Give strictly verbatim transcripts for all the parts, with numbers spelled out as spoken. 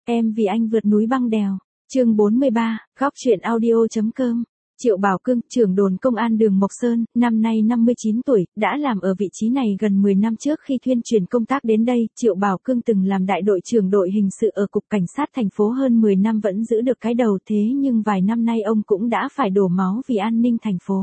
Em vì anh vượt núi băng đèo. Chương bốn mươi ba, góc truyện audio chấm com. Triệu Bảo Cương, trưởng đồn công an đường Mộc Sơn, năm nay năm mươi chín tuổi, đã làm ở vị trí này gần mười năm trước khi thuyên chuyển công tác đến đây. Triệu Bảo Cương từng làm đại đội trưởng đội hình sự ở Cục Cảnh sát thành phố hơn mười năm vẫn giữ được cái đầu, thế nhưng vài năm nay ông cũng đã phải đổ máu vì an ninh thành phố.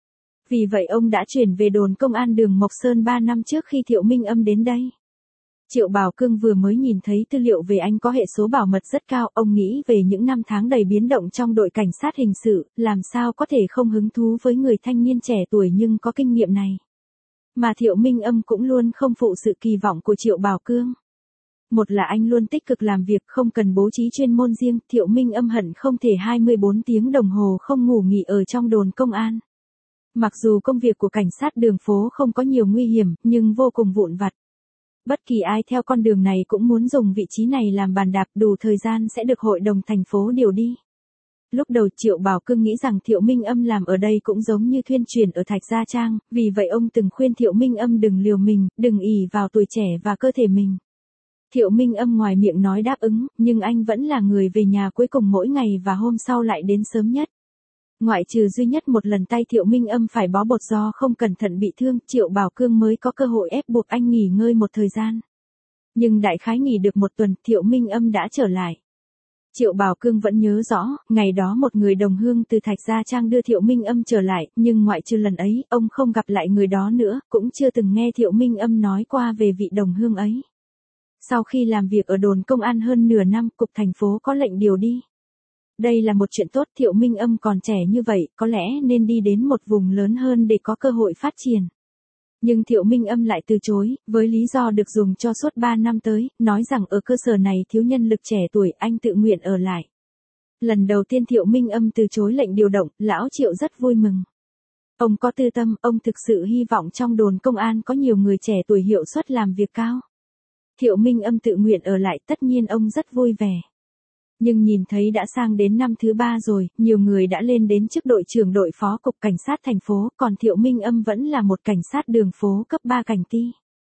Vì vậy ông đã chuyển về đồn công an đường Mộc Sơn ba năm trước khi Thiệu Minh Âm đến đây. Triệu Bảo Cương vừa mới nhìn thấy tư liệu về anh có hệ số bảo mật rất cao, ông nghĩ về những năm tháng đầy biến động trong đội cảnh sát hình sự, làm sao có thể không hứng thú với người thanh niên trẻ tuổi nhưng có kinh nghiệm này. Mà Thiệu Minh Âm cũng luôn không phụ sự kỳ vọng của Triệu Bảo Cương. Một là anh luôn tích cực làm việc không cần bố trí chuyên môn riêng, Thiệu Minh Âm hận không thể hai mươi bốn tiếng đồng hồ không ngủ nghỉ ở trong đồn công an. Mặc dù công việc của cảnh sát đường phố không có nhiều nguy hiểm, nhưng vô cùng vụn vặt. Bất kỳ ai theo con đường này cũng muốn dùng vị trí này làm bàn đạp, đủ thời gian sẽ được hội đồng thành phố điều đi. Lúc đầu Triệu Bảo Cương nghĩ rằng Thiệu Minh Âm làm ở đây cũng giống như thuyên chuyển ở Thạch Gia Trang, vì vậy ông từng khuyên Thiệu Minh Âm đừng liều mình, đừng ỷ vào tuổi trẻ và cơ thể mình. Thiệu Minh Âm ngoài miệng nói đáp ứng, nhưng anh vẫn là người về nhà cuối cùng mỗi ngày và hôm sau lại đến sớm nhất. Ngoại trừ duy nhất một lần tay Thiệu Minh Âm phải bó bột do không cẩn thận bị thương, Triệu Bảo Cương mới có cơ hội ép buộc anh nghỉ ngơi một thời gian. Nhưng đại khái nghỉ được một tuần, Thiệu Minh Âm đã trở lại. Triệu Bảo Cương vẫn nhớ rõ, ngày đó một người đồng hương từ Thạch Gia Trang đưa Thiệu Minh Âm trở lại, nhưng ngoại trừ lần ấy, ông không gặp lại người đó nữa, cũng chưa từng nghe Thiệu Minh Âm nói qua về vị đồng hương ấy. Sau khi làm việc ở đồn công an hơn nửa năm, cục thành phố có lệnh điều đi. Đây là một chuyện tốt, Thiệu Minh Âm còn trẻ như vậy, có lẽ nên đi đến một vùng lớn hơn để có cơ hội phát triển. Nhưng Thiệu Minh Âm lại từ chối, với lý do được dùng cho suốt ba năm tới, nói rằng ở cơ sở này thiếu nhân lực trẻ tuổi, anh tự nguyện ở lại. Lần đầu tiên Thiệu Minh Âm từ chối lệnh điều động, lão Triệu rất vui mừng. Ông có tư tâm, ông thực sự hy vọng trong đồn công an có nhiều người trẻ tuổi hiệu suất làm việc cao. Thiệu Minh Âm tự nguyện ở lại, tất nhiên ông rất vui vẻ. Nhưng nhìn thấy đã sang đến năm thứ ba rồi, nhiều người đã lên đến chức đội trưởng đội phó cục cảnh sát thành phố, còn Thiệu Minh Âm vẫn là một cảnh sát đường phố cấp ba cảnh ti.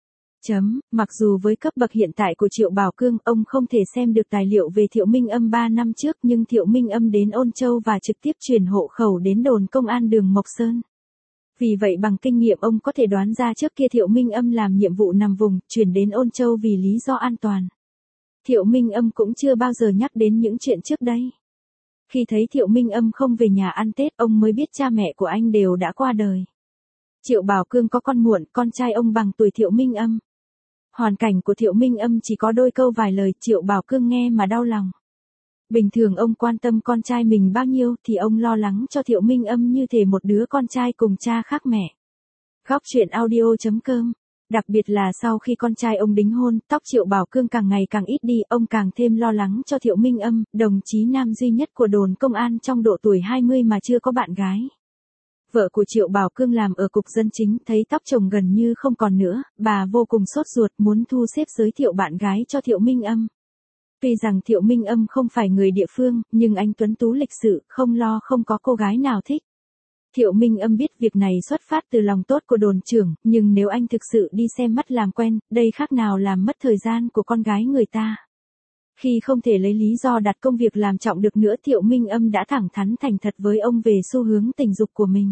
Chấm, mặc dù với cấp bậc hiện tại của Triệu Bảo Cương, ông không thể xem được tài liệu về Thiệu Minh Âm ba năm trước, nhưng Thiệu Minh Âm đến Ôn Châu và trực tiếp chuyển hộ khẩu đến đồn công an đường Mộc Sơn. Vì vậy bằng kinh nghiệm ông có thể đoán ra trước kia Thiệu Minh Âm làm nhiệm vụ nằm vùng, chuyển đến Ôn Châu vì lý do an toàn. Thiệu Minh Âm cũng chưa bao giờ nhắc đến những chuyện trước đây. Khi thấy Thiệu Minh Âm không về nhà ăn Tết, ông mới biết cha mẹ của anh đều đã qua đời. Triệu Bảo Cương có con muộn, con trai ông bằng tuổi Thiệu Minh Âm. Hoàn cảnh của Thiệu Minh Âm chỉ có đôi câu vài lời, Triệu Bảo Cương nghe mà đau lòng. Bình thường ông quan tâm con trai mình bao nhiêu thì ông lo lắng cho Thiệu Minh Âm như thể một đứa con trai cùng cha khác mẹ. Góc truyện audio chấm com. Đặc biệt là sau khi con trai ông đính hôn, tóc Triệu Bảo Cương càng ngày càng ít đi, ông càng thêm lo lắng cho Thiệu Minh Âm, đồng chí nam duy nhất của đồn công an trong độ tuổi hai mươi mà chưa có bạn gái. Vợ của Triệu Bảo Cương làm ở cục dân chính, thấy tóc chồng gần như không còn nữa, bà vô cùng sốt ruột muốn thu xếp giới thiệu bạn gái cho Thiệu Minh Âm. Tuy rằng Thiệu Minh Âm không phải người địa phương, nhưng anh tuấn tú lịch sự, không lo không có cô gái nào thích. Thiệu Minh Âm biết việc này xuất phát từ lòng tốt của đồn trưởng, nhưng nếu anh thực sự đi xem mắt làm quen, đây khác nào làm mất thời gian của con gái người ta. Khi không thể lấy lý do đặt công việc làm trọng được nữa, Thiệu Minh Âm đã thẳng thắn thành thật với ông về xu hướng tình dục của mình.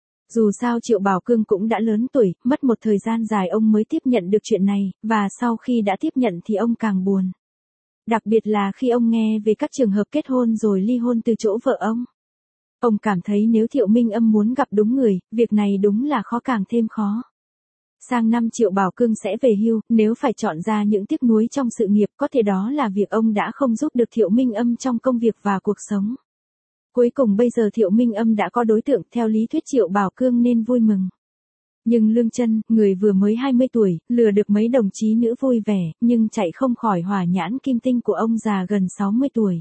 Dù sao Triệu Bảo Cương cũng đã lớn tuổi, mất một thời gian dài ông mới tiếp nhận được chuyện này, và sau khi đã tiếp nhận thì ông càng buồn. Đặc biệt là khi ông nghe về các trường hợp kết hôn rồi ly hôn từ chỗ vợ ông. Ông cảm thấy nếu Thiệu Minh Âm muốn gặp đúng người, việc này đúng là khó càng thêm khó. Sang năm Triệu Bảo Cương sẽ về hưu, nếu phải chọn ra những tiếc nuối trong sự nghiệp, có thể đó là việc ông đã không giúp được Thiệu Minh Âm trong công việc và cuộc sống. Cuối cùng bây giờ Thiệu Minh Âm đã có đối tượng, theo lý thuyết Triệu Bảo Cương nên vui mừng. Nhưng Lương Chân, người vừa mới hai mươi tuổi, lừa được mấy đồng chí nữ vui vẻ, nhưng chạy không khỏi hỏa nhãn kim tinh của ông già gần sáu mươi tuổi.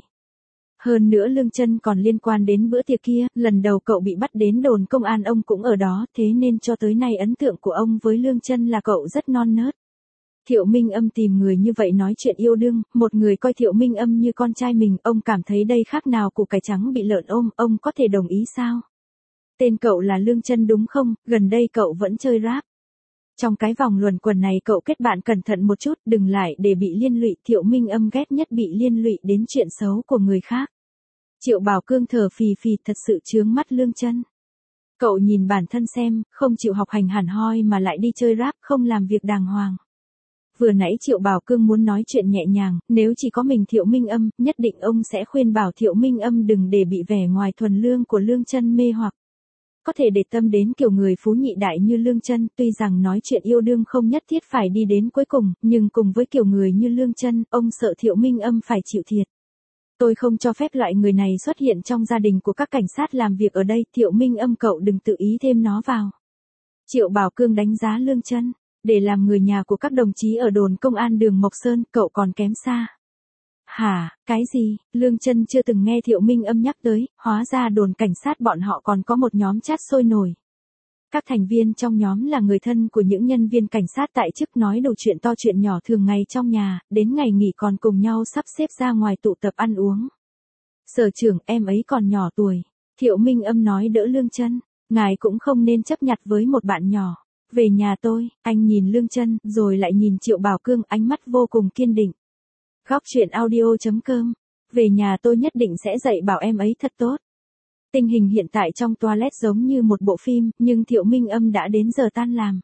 Hơn nữa Lương Chân còn liên quan đến bữa tiệc kia, lần đầu cậu bị bắt đến đồn công an ông cũng ở đó, thế nên cho tới nay ấn tượng của ông với Lương Chân là cậu rất non nớt. Thiệu Minh Âm tìm người như vậy nói chuyện yêu đương, một người coi Thiệu Minh Âm như con trai mình, ông cảm thấy đây khác nào củ cải trắng bị lợn ôm, ông có thể đồng ý sao? Tên cậu là Lương Chân đúng không, gần đây cậu vẫn chơi rap. Trong cái vòng luẩn quẩn này cậu kết bạn cẩn thận một chút, đừng lại để bị liên lụy. Thiệu Minh Âm ghét nhất bị liên lụy đến chuyện xấu của người khác. Triệu Bảo Cương thở phì phì, thật sự chướng mắt Lương Chân. Cậu nhìn bản thân xem, không chịu học hành hẳn hoi mà lại đi chơi rap, không làm việc đàng hoàng. Vừa nãy Triệu Bảo Cương muốn nói chuyện nhẹ nhàng, nếu chỉ có mình Thiệu Minh Âm, nhất định ông sẽ khuyên bảo Thiệu Minh Âm đừng để bị vẻ ngoài thuần lương của Lương Chân mê hoặc. Có thể để tâm đến kiểu người phú nhị đại như Lương Chân, tuy rằng nói chuyện yêu đương không nhất thiết phải đi đến cuối cùng, nhưng cùng với kiểu người như Lương Chân, ông sợ Thiệu Minh Âm phải chịu thiệt. Tôi không cho phép loại người này xuất hiện trong gia đình của các cảnh sát làm việc ở đây, Thiệu Minh Âm cậu đừng tự ý thêm nó vào. Triệu Bảo Cương đánh giá Lương Chân, để làm người nhà của các đồng chí ở đồn công an đường Mộc Sơn, cậu còn kém xa. Hả, cái gì? Lương Chân chưa từng nghe Thiệu Minh Âm nhắc tới, hóa ra đồn cảnh sát bọn họ còn có một nhóm chat sôi nổi. Các thành viên trong nhóm là người thân của những nhân viên cảnh sát tại chức, nói đủ chuyện to chuyện nhỏ thường ngày trong nhà, đến ngày nghỉ còn cùng nhau sắp xếp ra ngoài tụ tập ăn uống. Sở trưởng, em ấy còn nhỏ tuổi. Thiệu Minh Âm nói đỡ Lương Chân, ngài cũng không nên chấp nhặt với một bạn nhỏ. Về nhà tôi, anh nhìn Lương Chân, rồi lại nhìn Triệu Bảo Cương, ánh mắt vô cùng kiên định. Góc truyện audio chấm com. Về nhà tôi nhất định sẽ dạy bảo em ấy thật tốt. Tình hình hiện tại trong toilet giống như một bộ phim, nhưng Thiệu Minh Âm đã đến giờ tan làm.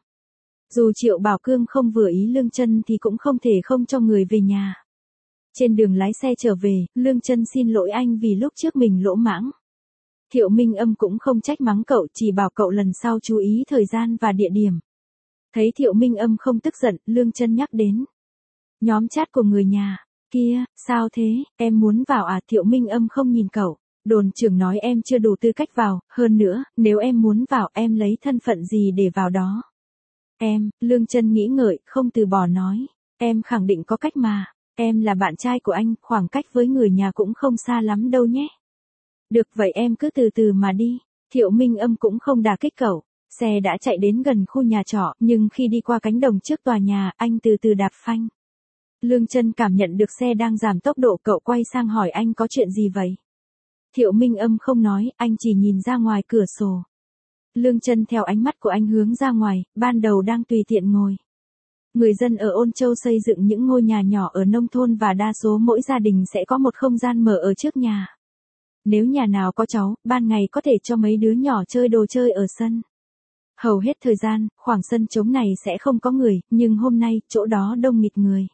Dù Triệu Bảo Cương không vừa ý Lương Chân thì cũng không thể không cho người về nhà. Trên đường lái xe trở về, Lương Chân xin lỗi anh vì lúc trước mình lỗ mãng. Thiệu Minh Âm cũng không trách mắng cậu, chỉ bảo cậu lần sau chú ý thời gian và địa điểm. Thấy Thiệu Minh Âm không tức giận, Lương Chân nhắc đến. Nhóm chat của người nhà, kia, sao thế, em muốn vào à? Thiệu Minh Âm không nhìn cậu. Đồn trưởng nói em chưa đủ tư cách vào, hơn nữa, nếu em muốn vào em lấy thân phận gì để vào đó? Em, Lương Chân nghĩ ngợi, không từ bỏ nói. Em khẳng định có cách mà, em là bạn trai của anh, khoảng cách với người nhà cũng không xa lắm đâu nhé. Được vậy em cứ từ từ mà đi. Thiệu Minh Âm cũng không đả kích cậu. Xe đã chạy đến gần khu nhà trọ, nhưng khi đi qua cánh đồng trước tòa nhà, anh từ từ đạp phanh. Lương Chân cảm nhận được xe đang giảm tốc độ, cậu quay sang hỏi anh có chuyện gì vậy? Thiệu Minh Âm không nói, anh chỉ nhìn ra ngoài cửa sổ. Lương Chân theo ánh mắt của anh hướng ra ngoài, ban đầu đang tùy tiện ngồi. Người dân ở Ôn Châu xây dựng những ngôi nhà nhỏ ở nông thôn và đa số mỗi gia đình sẽ có một không gian mở ở trước nhà. Nếu nhà nào có cháu, ban ngày có thể cho mấy đứa nhỏ chơi đồ chơi ở sân. Hầu hết thời gian, khoảng sân trống này sẽ không có người, nhưng hôm nay, chỗ đó đông nghịt người.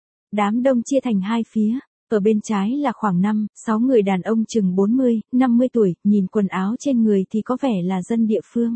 Đám đông chia thành hai phía. Ở bên trái là khoảng năm, sáu người đàn ông chừng bốn mươi, năm mươi tuổi, nhìn quần áo trên người thì có vẻ là dân địa phương.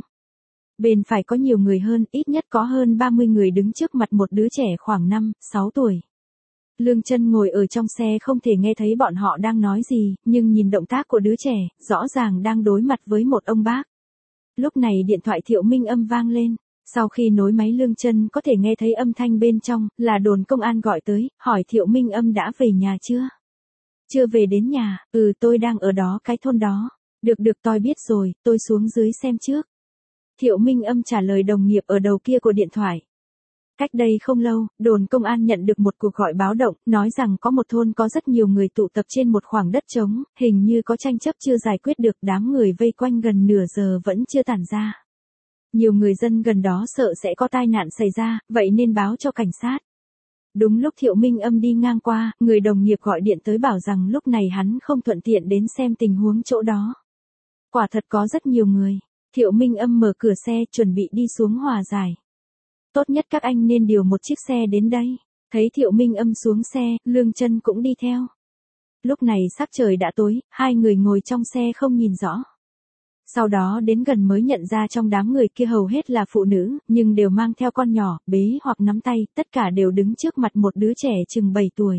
Bên phải có nhiều người hơn, ít nhất có hơn ba mươi người đứng trước mặt một đứa trẻ khoảng năm, sáu tuổi. Lương Chân ngồi ở trong xe không thể nghe thấy bọn họ đang nói gì, nhưng nhìn động tác của đứa trẻ, rõ ràng đang đối mặt với một ông bác. Lúc này điện thoại Thiệu Minh Âm vang lên. Sau khi nối máy Lương Chân có thể nghe thấy âm thanh bên trong, là đồn công an gọi tới, hỏi Thiệu Minh Âm đã về nhà chưa? Chưa về đến nhà, ừ tôi đang ở đó cái thôn đó. Được được tôi biết rồi, tôi xuống dưới xem trước. Thiệu Minh Âm trả lời đồng nghiệp ở đầu kia của điện thoại. Cách đây không lâu, đồn công an nhận được một cuộc gọi báo động, nói rằng có một thôn có rất nhiều người tụ tập trên một khoảng đất trống, hình như có tranh chấp chưa giải quyết được, đám người vây quanh gần nửa giờ vẫn chưa tản ra. Nhiều người dân gần đó sợ sẽ có tai nạn xảy ra, vậy nên báo cho cảnh sát. Đúng lúc Thiệu Minh Âm đi ngang qua, người đồng nghiệp gọi điện tới bảo rằng lúc này hắn không thuận tiện đến xem tình huống chỗ đó. Quả thật có rất nhiều người. Thiệu Minh Âm mở cửa xe chuẩn bị đi xuống hòa giải. Tốt nhất các anh nên điều một chiếc xe đến đây. Thấy Thiệu Minh Âm xuống xe, Lương Chân cũng đi theo. Lúc này sắc trời đã tối, hai người ngồi trong xe không nhìn rõ. Sau đó đến gần mới nhận ra trong đám người kia hầu hết là phụ nữ, nhưng đều mang theo con nhỏ, bế hoặc nắm tay, tất cả đều đứng trước mặt một đứa trẻ chừng bảy tuổi.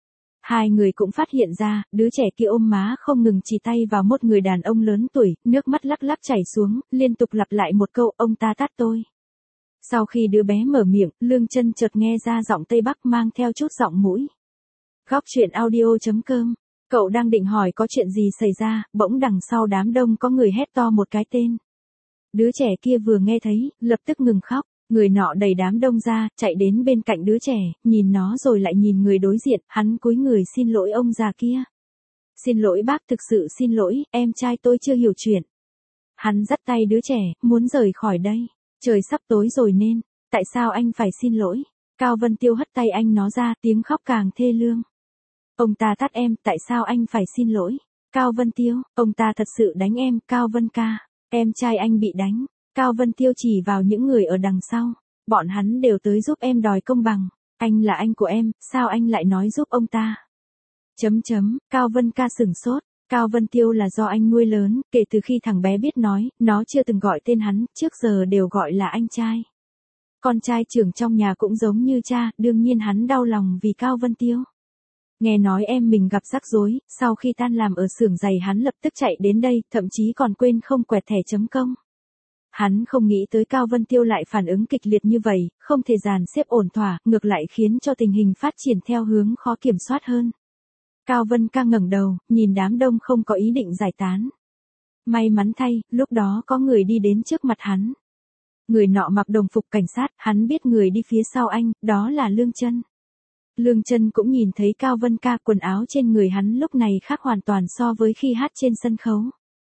Hai người cũng phát hiện ra, đứa trẻ kia ôm má không ngừng chỉ tay vào một người đàn ông lớn tuổi, nước mắt lắc lắc chảy xuống, liên tục lặp lại một câu, ông ta tát tôi. Sau khi đứa bé mở miệng, Lương Chân chợt nghe ra giọng Tây Bắc mang theo chút giọng mũi. Góc truyện audio chấm com. Cậu đang định hỏi có chuyện gì xảy ra, bỗng đằng sau đám đông có người hét to một cái tên. Đứa trẻ kia vừa nghe thấy, lập tức ngừng khóc, người nọ đẩy đám đông ra, chạy đến bên cạnh đứa trẻ, nhìn nó rồi lại nhìn người đối diện, hắn cúi người xin lỗi ông già kia. Xin lỗi bác, thực sự xin lỗi, em trai tôi chưa hiểu chuyện. Hắn dắt tay đứa trẻ, muốn rời khỏi đây, trời sắp tối rồi nên. tại sao anh phải xin lỗi? Cao Vân Tiêu hất tay anh nó ra, tiếng khóc càng thê lương. Ông ta tát em, tại sao anh phải xin lỗi? Cao Vân Tiêu, ông ta thật sự đánh em, Cao Vân ca. Em trai anh bị đánh. Cao Vân Tiêu chỉ vào những người ở đằng sau. Bọn hắn đều tới giúp em đòi công bằng. Anh là anh của em, sao anh lại nói giúp ông ta? Chấm chấm, Cao Vân ca sửng sốt. Cao Vân Tiêu là do anh nuôi lớn, kể từ khi thằng bé biết nói, nó chưa từng gọi tên hắn, trước giờ đều gọi là anh trai. Con trai trưởng trong nhà cũng giống như cha, đương nhiên hắn đau lòng vì Cao Vân Tiêu. Nghe nói em mình gặp rắc rối, sau khi tan làm ở xưởng giày hắn lập tức chạy đến đây, thậm chí còn quên không quẹt thẻ chấm công. Hắn không nghĩ tới Cao Vân Tiêu lại phản ứng kịch liệt như vậy, không thể dàn xếp ổn thỏa, ngược lại khiến cho tình hình phát triển theo hướng khó kiểm soát hơn. Cao Vân ca ngẩng đầu, nhìn đám đông không có ý định giải tán. May mắn thay, lúc đó có người đi đến trước mặt hắn. Người nọ mặc đồng phục cảnh sát, hắn biết người đi phía sau anh, đó là Lương Chân. Lương Chân cũng nhìn thấy Cao Vân ca, quần áo trên người hắn lúc này khác hoàn toàn so với khi hát trên sân khấu.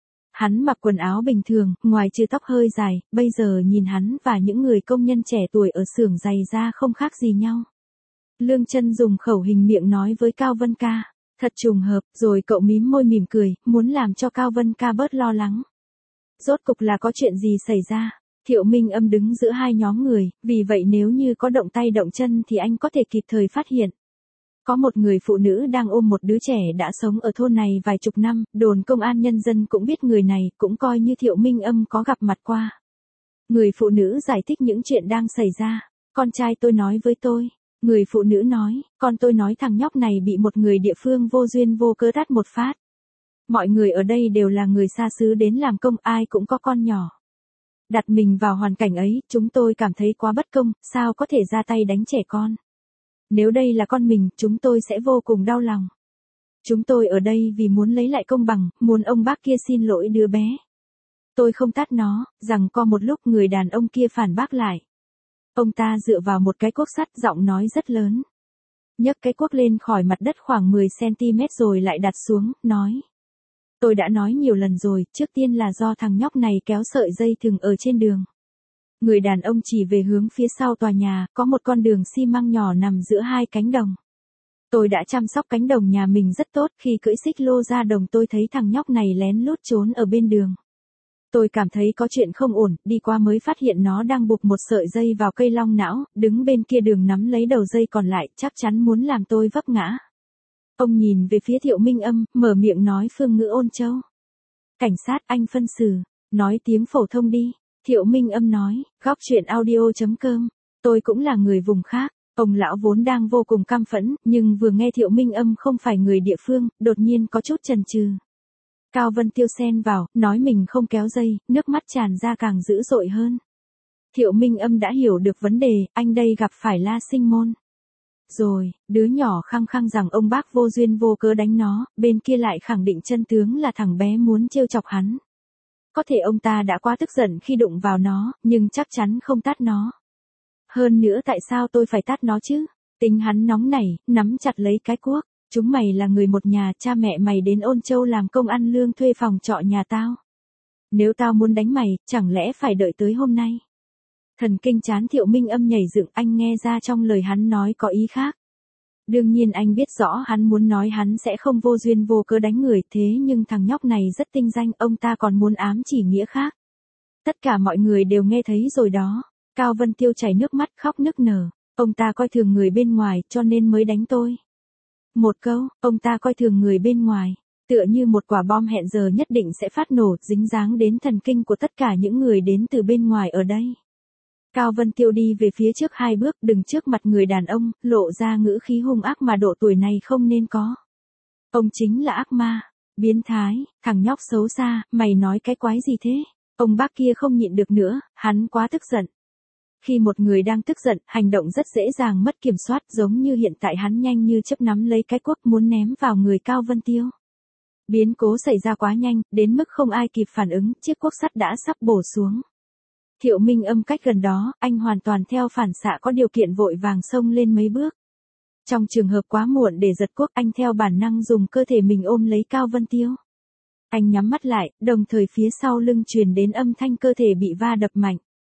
Hắn mặc quần áo bình thường, ngoài trừ tóc hơi dài, bây giờ nhìn hắn và những người công nhân trẻ tuổi ở xưởng giày ra không khác gì nhau. Lương Chân dùng khẩu hình miệng nói với Cao Vân ca, thật trùng hợp, rồi cậu mím môi mỉm cười, muốn làm cho Cao Vân ca bớt lo lắng. Rốt cục là có chuyện gì xảy ra? Thiệu Minh Âm đứng giữa hai nhóm người, vì vậy nếu như có động tay động chân thì anh có thể kịp thời phát hiện. Có một người phụ nữ đang ôm một đứa trẻ đã sống ở thôn này vài chục năm, đồn công an nhân dân cũng biết người này, cũng coi như Thiệu Minh Âm có gặp mặt qua. Người phụ nữ giải thích những chuyện đang xảy ra. Con trai tôi nói với tôi. Người phụ nữ nói, con tôi nói thằng nhóc này bị một người địa phương vô duyên vô cớ tát một phát. Mọi người ở đây đều là người xa xứ đến làm công, ai cũng có con nhỏ. Đặt mình vào hoàn cảnh ấy, chúng tôi cảm thấy quá bất công, sao có thể ra tay đánh trẻ con. Nếu đây là con mình, chúng tôi sẽ vô cùng đau lòng. Chúng tôi ở đây vì muốn lấy lại công bằng, muốn ông bác kia xin lỗi đứa bé. Tôi không tát nó, rằng co một lúc người đàn ông kia phản bác lại. Ông ta dựa vào một cái cuốc sắt, giọng nói rất lớn. Nhấc cái cuốc lên khỏi mặt đất khoảng mười xăng ti mét rồi lại đặt xuống, nói. Tôi đã nói nhiều lần rồi, trước tiên là do thằng nhóc này kéo sợi dây thừng ở trên đường. Người đàn ông chỉ về hướng phía sau tòa nhà, có một con đường xi măng nhỏ nằm giữa hai cánh đồng. Tôi đã chăm sóc cánh đồng nhà mình rất tốt, khi cưỡi xích lô ra đồng tôi thấy thằng nhóc này lén lút trốn ở bên đường. Tôi cảm thấy có chuyện không ổn, đi qua mới phát hiện nó đang buộc một sợi dây vào cây long não, đứng bên kia đường nắm lấy đầu dây còn lại, chắc chắn muốn làm tôi vấp ngã. Ông nhìn về phía Thiệu Minh Âm, mở miệng nói phương ngữ Ôn Châu. Cảnh sát, anh phân xử, nói tiếng phổ thông đi. Thiệu Minh Âm nói, góc chuyện audio chấm com. Tôi cũng là người vùng khác. Ông lão vốn đang vô cùng căm phẫn, nhưng vừa nghe Thiệu Minh Âm không phải người địa phương, đột nhiên có chút chần chừ. Cao Vân Tiêu xen vào, nói mình không kéo dây, nước mắt tràn ra càng dữ dội hơn. Thiệu Minh Âm đã hiểu được vấn đề, anh đây gặp phải La Sinh Môn. Rồi, đứa nhỏ khăng khăng rằng ông bác vô duyên vô cớ đánh nó, bên kia lại khẳng định chân tướng là thằng bé muốn trêu chọc hắn. Có thể ông ta đã quá tức giận khi đụng vào nó, nhưng chắc chắn không tát nó. Hơn nữa tại sao tôi phải tát nó chứ? Tính hắn nóng nảy, nắm chặt lấy cái cuốc. Chúng mày là người một nhà, cha mẹ mày đến Ôn Châu làm công ăn lương thuê phòng trọ nhà tao. Nếu tao muốn đánh mày, chẳng lẽ phải đợi tới hôm nay? Thần kinh chán Thiệu Minh Âm nhảy dựng, anh nghe ra trong lời hắn nói có ý khác. Đương nhiên anh biết rõ hắn muốn nói hắn sẽ không vô duyên vô cớ đánh người, thế nhưng thằng nhóc này rất tinh danh, ông ta còn muốn ám chỉ nghĩa khác. Tất cả mọi người đều nghe thấy rồi đó. Cao Vân Tiêu chảy nước mắt khóc nức nở. Ông ta coi thường người bên ngoài, cho nên mới đánh tôi. Một câu, ông ta coi thường người bên ngoài, tựa như một quả bom hẹn giờ nhất định sẽ phát nổ, dính dáng đến thần kinh của tất cả những người đến từ bên ngoài ở đây. Cao Vân Tiêu đi về phía trước hai bước, đứng trước mặt người đàn ông, lộ ra ngữ khí hung ác mà độ tuổi này không nên có. Ông chính là ác ma, biến thái, thằng nhóc xấu xa, mày nói cái quái gì thế? Ông bác kia không nhịn được nữa, hắn quá tức giận. Khi một người đang tức giận, hành động rất dễ dàng mất kiểm soát, giống như hiện tại hắn nhanh như chớp nắm lấy cái cuốc muốn ném vào người Cao Vân Tiêu. Biến cố xảy ra quá nhanh, đến mức không ai kịp phản ứng, chiếc cuốc sắt đã sắp bổ xuống. Thiệu Minh Âm cách gần đó, anh hoàn toàn theo phản xạ có điều kiện vội vàng xông lên mấy bước. Trong trường hợp quá muộn để giật cuốc, anh theo bản năng dùng cơ thể mình ôm lấy Cao Vân Tiêu. Anh nhắm mắt lại, đồng thời phía sau lưng truyền đến âm thanh cơ thể bị va đập mạnh.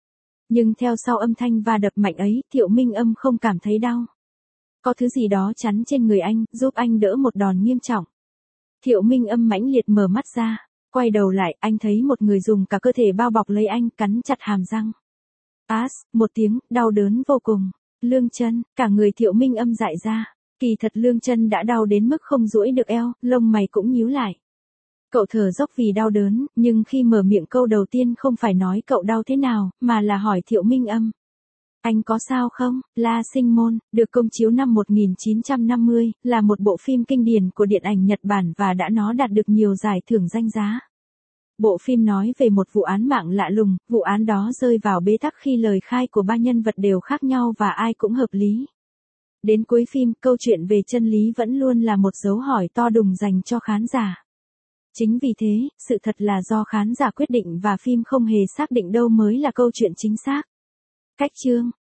Nhưng theo sau âm thanh va đập mạnh ấy, Thiệu Minh Âm không cảm thấy đau. Có thứ gì đó chắn trên người anh, giúp anh đỡ một đòn nghiêm trọng. Thiệu Minh Âm mãnh liệt mở mắt ra, quay đầu lại, anh thấy một người dùng cả cơ thể bao bọc lấy anh, cắn chặt hàm răng. Ás, một tiếng, đau đớn vô cùng. Lương chân, cả người Thiệu Minh Âm dại ra. Kỳ thật Lương chân đã đau đến mức không duỗi được eo, lông mày cũng nhíu lại. Cậu thở dốc vì đau đớn, nhưng khi mở miệng câu đầu tiên không phải nói cậu đau thế nào, mà là hỏi Thiệu Minh Âm. Anh có sao không? La Sinh Môn, được công chiếu năm một nghìn chín trăm năm mươi, là một bộ phim kinh điển của điện ảnh Nhật Bản và đã nó đạt được nhiều giải thưởng danh giá. Bộ phim nói về một vụ án mạng lạ lùng, vụ án đó rơi vào bế tắc khi lời khai của ba nhân vật đều khác nhau và ai cũng hợp lý. Đến cuối phim, câu chuyện về chân lý vẫn luôn là một dấu hỏi to đùng dành cho khán giả. Chính vì thế, sự thật là do khán giả quyết định và phim không hề xác định đâu mới là câu chuyện chính xác. Cách chương